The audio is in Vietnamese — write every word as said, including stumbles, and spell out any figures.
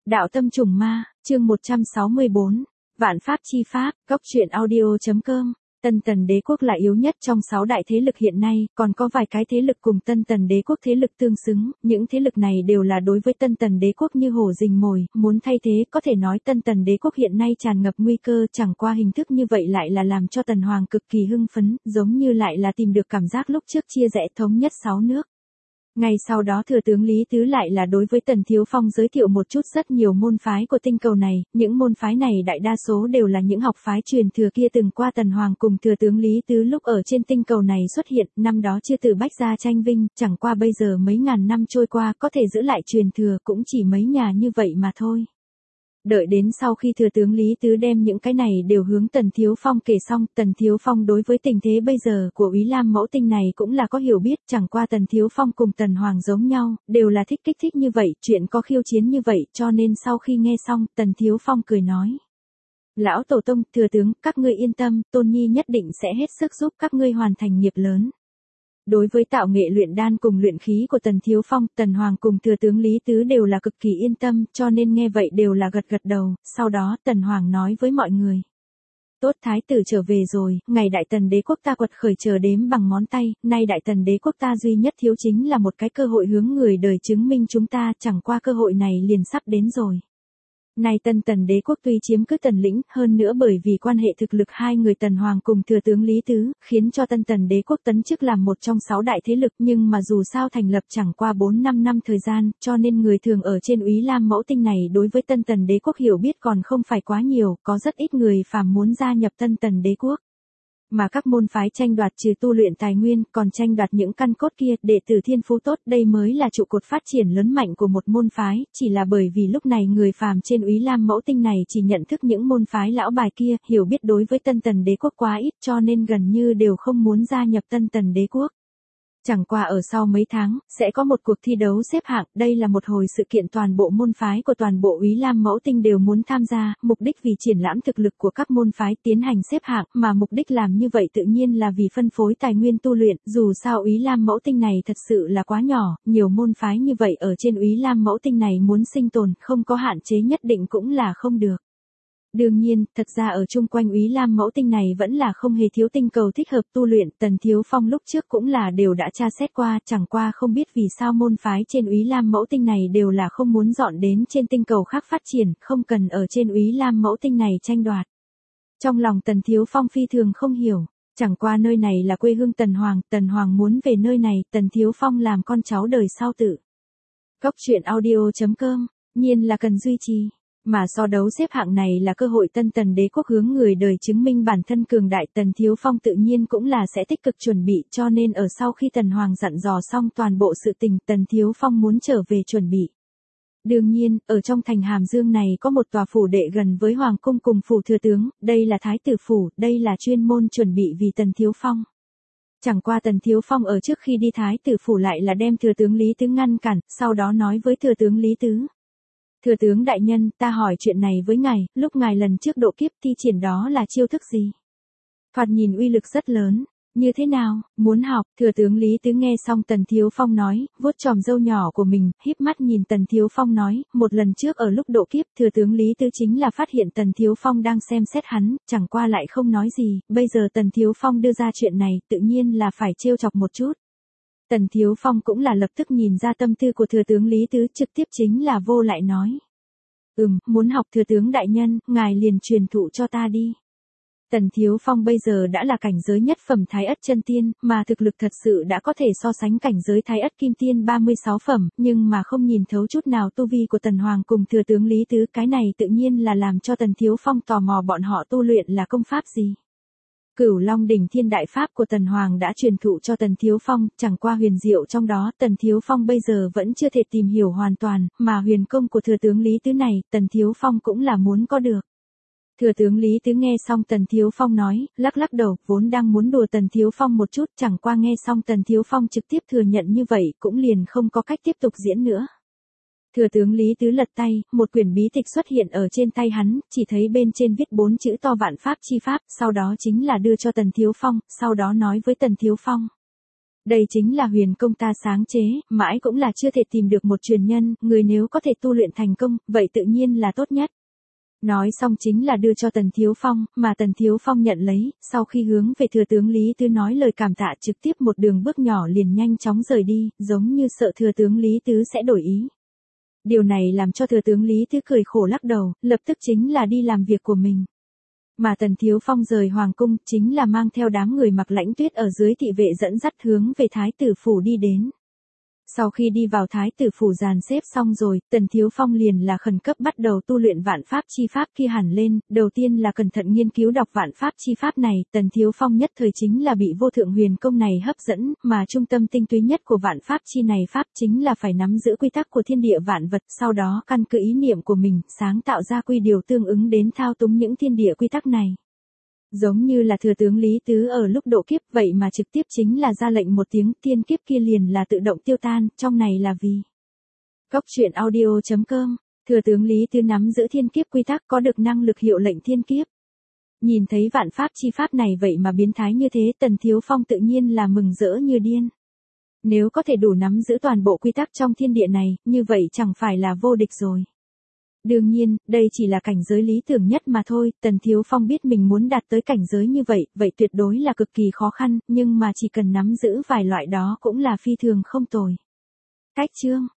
Đạo tâm trùng ma, chương một trăm sáu mươi bốn, Vạn pháp chi pháp, góc truyện audio.com. Tân Tần đế quốc là yếu nhất trong sáu đại thế lực hiện nay, còn có vài cái thế lực cùng Tân Tần đế quốc thế lực tương xứng, những thế lực này đều là đối với Tân Tần đế quốc như hổ rình mồi, muốn thay thế, có thể nói Tân Tần đế quốc hiện nay tràn ngập nguy cơ, chẳng qua hình thức như vậy lại là làm cho Tần Hoàng cực kỳ hưng phấn, giống như lại là tìm được cảm giác lúc trước chia rẽ thống nhất sáu nước. Ngay sau đó thừa tướng Lý Tứ lại là đối với Tần Thiếu Phong giới thiệu một chút rất nhiều môn phái của tinh cầu này, những môn phái này đại đa số đều là những học phái truyền thừa kia từng qua Tần Hoàng cùng thừa tướng Lý Tứ lúc ở trên tinh cầu này xuất hiện, năm đó chưa từ bách gia tranh vinh, chẳng qua bây giờ mấy ngàn năm trôi qua có thể giữ lại truyền thừa cũng chỉ mấy nhà như vậy mà thôi. Đợi đến sau khi thừa tướng Lý Tứ đem những cái này đều hướng Tần Thiếu Phong kể xong, Tần Thiếu Phong đối với tình thế bây giờ của Úy Lam mẫu tinh này cũng là có hiểu biết, chẳng qua Tần Thiếu Phong cùng Tần Hoàng giống nhau, đều là thích kích thích như vậy, chuyện có khiêu chiến như vậy, cho nên sau khi nghe xong, Tần Thiếu Phong cười nói. Lão Tổ Tông, thừa tướng, các ngươi yên tâm, Tôn Nhi nhất định sẽ hết sức giúp các ngươi hoàn thành nghiệp lớn. Đối với tạo nghệ luyện đan cùng luyện khí của Tần Thiếu Phong, Tần Hoàng cùng thừa tướng Lý Tứ đều là cực kỳ yên tâm, cho nên nghe vậy đều là gật gật đầu, sau đó Tần Hoàng nói với mọi người. Tốt, thái tử trở về rồi, ngày Đại Tần đế quốc ta quật khởi chờ đếm bằng ngón tay, nay Đại Tần đế quốc ta duy nhất thiếu chính là một cái cơ hội hướng người đời chứng minh chúng ta, chẳng qua cơ hội này liền sắp đến rồi. Nay Tân Tần đế quốc tuy chiếm cứ Tần lĩnh, hơn nữa bởi vì quan hệ thực lực hai người Tần Hoàng cùng thừa tướng Lý Tứ, khiến cho Tân Tần đế quốc tấn chức làm một trong sáu đại thế lực, nhưng mà dù sao thành lập chẳng qua bốn năm năm thời gian, cho nên người thường ở trên Úy Lam mẫu tinh này đối với Tân Tần đế quốc hiểu biết còn không phải quá nhiều, có rất ít người phàm muốn gia nhập Tân Tần đế quốc. Mà các môn phái tranh đoạt trừ tu luyện tài nguyên, còn tranh đoạt những căn cốt kia, đệ tử thiên phú tốt, đây mới là trụ cột phát triển lớn mạnh của một môn phái, chỉ là bởi vì lúc này người phàm trên Úy Lam mẫu tinh này chỉ nhận thức những môn phái lão bài kia, hiểu biết đối với Tân Tần đế quốc quá ít, cho nên gần như đều không muốn gia nhập Tân Tần đế quốc. Chẳng qua ở sau mấy tháng, sẽ có một cuộc thi đấu xếp hạng, đây là một hồi sự kiện toàn bộ môn phái của toàn bộ Úy Lam mẫu tinh đều muốn tham gia, mục đích vì triển lãm thực lực của các môn phái tiến hành xếp hạng, mà mục đích làm như vậy tự nhiên là vì phân phối tài nguyên tu luyện, dù sao Úy Lam mẫu tinh này thật sự là quá nhỏ, nhiều môn phái như vậy ở trên Úy Lam mẫu tinh này muốn sinh tồn, không có hạn chế nhất định cũng là không được. Đương nhiên, thật ra ở chung quanh Úy Lam mẫu tinh này vẫn là không hề thiếu tinh cầu thích hợp tu luyện, Tần Thiếu Phong lúc trước cũng là đều đã tra xét qua, chẳng qua không biết vì sao môn phái trên Úy Lam mẫu tinh này đều là không muốn dọn đến trên tinh cầu khác phát triển, không cần ở trên Úy Lam mẫu tinh này tranh đoạt. Trong lòng Tần Thiếu Phong phi thường không hiểu, chẳng qua nơi này là quê hương Tần Hoàng, Tần Hoàng muốn về nơi này, Tần Thiếu Phong làm con cháu đời sau tự. Góc truyện audio.com, nhiên là cần duy trì. Mà so đấu xếp hạng này là cơ hội Tân Tần đế quốc hướng người đời chứng minh bản thân cường đại, Tần Thiếu Phong tự nhiên cũng là sẽ tích cực chuẩn bị, cho nên ở sau khi Tần Hoàng dặn dò xong toàn bộ sự tình, Tần Thiếu Phong muốn trở về chuẩn bị. Đương nhiên, ở trong thành Hàm Dương này có một tòa phủ đệ gần với Hoàng cung cùng phủ thừa tướng, đây là Thái tử phủ, đây là chuyên môn chuẩn bị vì Tần Thiếu Phong. Chẳng qua Tần Thiếu Phong ở trước khi đi Thái tử phủ lại là đem thừa tướng Lý Tứ ngăn cản, sau đó nói với thừa tướng Lý Tứ. Thừa tướng đại nhân, ta hỏi chuyện này với ngài, lúc ngài lần trước độ kiếp thi triển đó là chiêu thức gì? Thoạt nhìn uy lực rất lớn, như thế nào, muốn học, thừa tướng Lý Tứ nghe xong Tần Thiếu Phong nói, vuốt chòm râu nhỏ của mình, híp mắt nhìn Tần Thiếu Phong nói, một lần trước ở lúc độ kiếp, thừa tướng Lý Tứ chính là phát hiện Tần Thiếu Phong đang xem xét hắn, chẳng qua lại không nói gì, bây giờ Tần Thiếu Phong đưa ra chuyện này, tự nhiên là phải trêu chọc một chút. Tần Thiếu Phong cũng là lập tức nhìn ra tâm tư của thừa tướng Lý Tứ, trực tiếp chính là vô lại nói. Ừm, muốn học thừa tướng đại nhân, ngài liền truyền thụ cho ta đi. Tần Thiếu Phong bây giờ đã là cảnh giới nhất phẩm Thái Ất chân tiên, mà thực lực thật sự đã có thể so sánh cảnh giới Thái Ất kim tiên ba mươi sáu phẩm, nhưng mà không nhìn thấu chút nào tu vi của Tần Hoàng cùng thừa tướng Lý Tứ, cái này tự nhiên là làm cho Tần Thiếu Phong tò mò bọn họ tu luyện là công pháp gì. Cửu Long đỉnh thiên đại pháp của Tần Hoàng đã truyền thụ cho Tần Thiếu Phong, chẳng qua huyền diệu trong đó, Tần Thiếu Phong bây giờ vẫn chưa thể tìm hiểu hoàn toàn, mà huyền công của thừa tướng Lý Tứ này, Tần Thiếu Phong cũng là muốn có được. Thừa tướng Lý Tứ nghe xong Tần Thiếu Phong nói, lắc lắc đầu, vốn đang muốn đùa Tần Thiếu Phong một chút, chẳng qua nghe xong Tần Thiếu Phong trực tiếp thừa nhận như vậy, cũng liền không có cách tiếp tục diễn nữa. Thừa tướng Lý Tứ lật tay, một quyển bí tịch xuất hiện ở trên tay hắn, chỉ thấy bên trên viết bốn chữ to vạn pháp chi pháp, sau đó chính là đưa cho Tần Thiếu Phong, sau đó nói với Tần Thiếu Phong. Đây chính là huyền công ta sáng chế, mãi cũng là chưa thể tìm được một truyền nhân, người nếu có thể tu luyện thành công, vậy tự nhiên là tốt nhất. Nói xong chính là đưa cho Tần Thiếu Phong, mà Tần Thiếu Phong nhận lấy, sau khi hướng về thừa tướng Lý Tứ nói lời cảm tạ trực tiếp một đường bước nhỏ liền nhanh chóng rời đi, giống như sợ thừa tướng Lý Tứ sẽ đổi ý. Điều này làm cho thừa tướng Lý Tứ cười khổ lắc đầu, lập tức chính là đi làm việc của mình. Mà Tần Thiếu Phong rời hoàng cung, chính là mang theo đám người mặc lãnh tuyết ở dưới thị vệ dẫn dắt hướng về thái tử phủ đi đến. Sau khi đi vào thái tử phủ dàn xếp xong rồi, Tần Thiếu Phong liền là khẩn cấp bắt đầu tu luyện vạn pháp chi pháp kia hẳn lên, đầu tiên là cẩn thận nghiên cứu đọc vạn pháp chi pháp này, Tần Thiếu Phong nhất thời chính là bị vô thượng huyền công này hấp dẫn, mà trung tâm tinh túy nhất của vạn pháp chi này pháp chính là phải nắm giữ quy tắc của thiên địa vạn vật, sau đó căn cứ ý niệm của mình, sáng tạo ra quy điều tương ứng đến thao túng những thiên địa quy tắc này. Giống như là thừa tướng Lý Tứ ở lúc độ kiếp vậy mà trực tiếp chính là ra lệnh một tiếng thiên kiếp kia liền là tự động tiêu tan, trong này là vì. Góc truyện audio chấm com, thừa tướng Lý Tứ nắm giữ thiên kiếp quy tắc có được năng lực hiệu lệnh thiên kiếp. Nhìn thấy vạn pháp chi pháp này vậy mà biến thái như thế Tần Thiếu Phong tự nhiên là mừng rỡ như điên. Nếu có thể đủ nắm giữ toàn bộ quy tắc trong thiên địa này, như vậy chẳng phải là vô địch rồi. Đương nhiên, đây chỉ là cảnh giới lý tưởng nhất mà thôi, Tần Thiếu Phong biết mình muốn đạt tới cảnh giới như vậy, vậy tuyệt đối là cực kỳ khó khăn, nhưng mà chỉ cần nắm giữ vài loại đó cũng là phi thường không tồi. Cách chương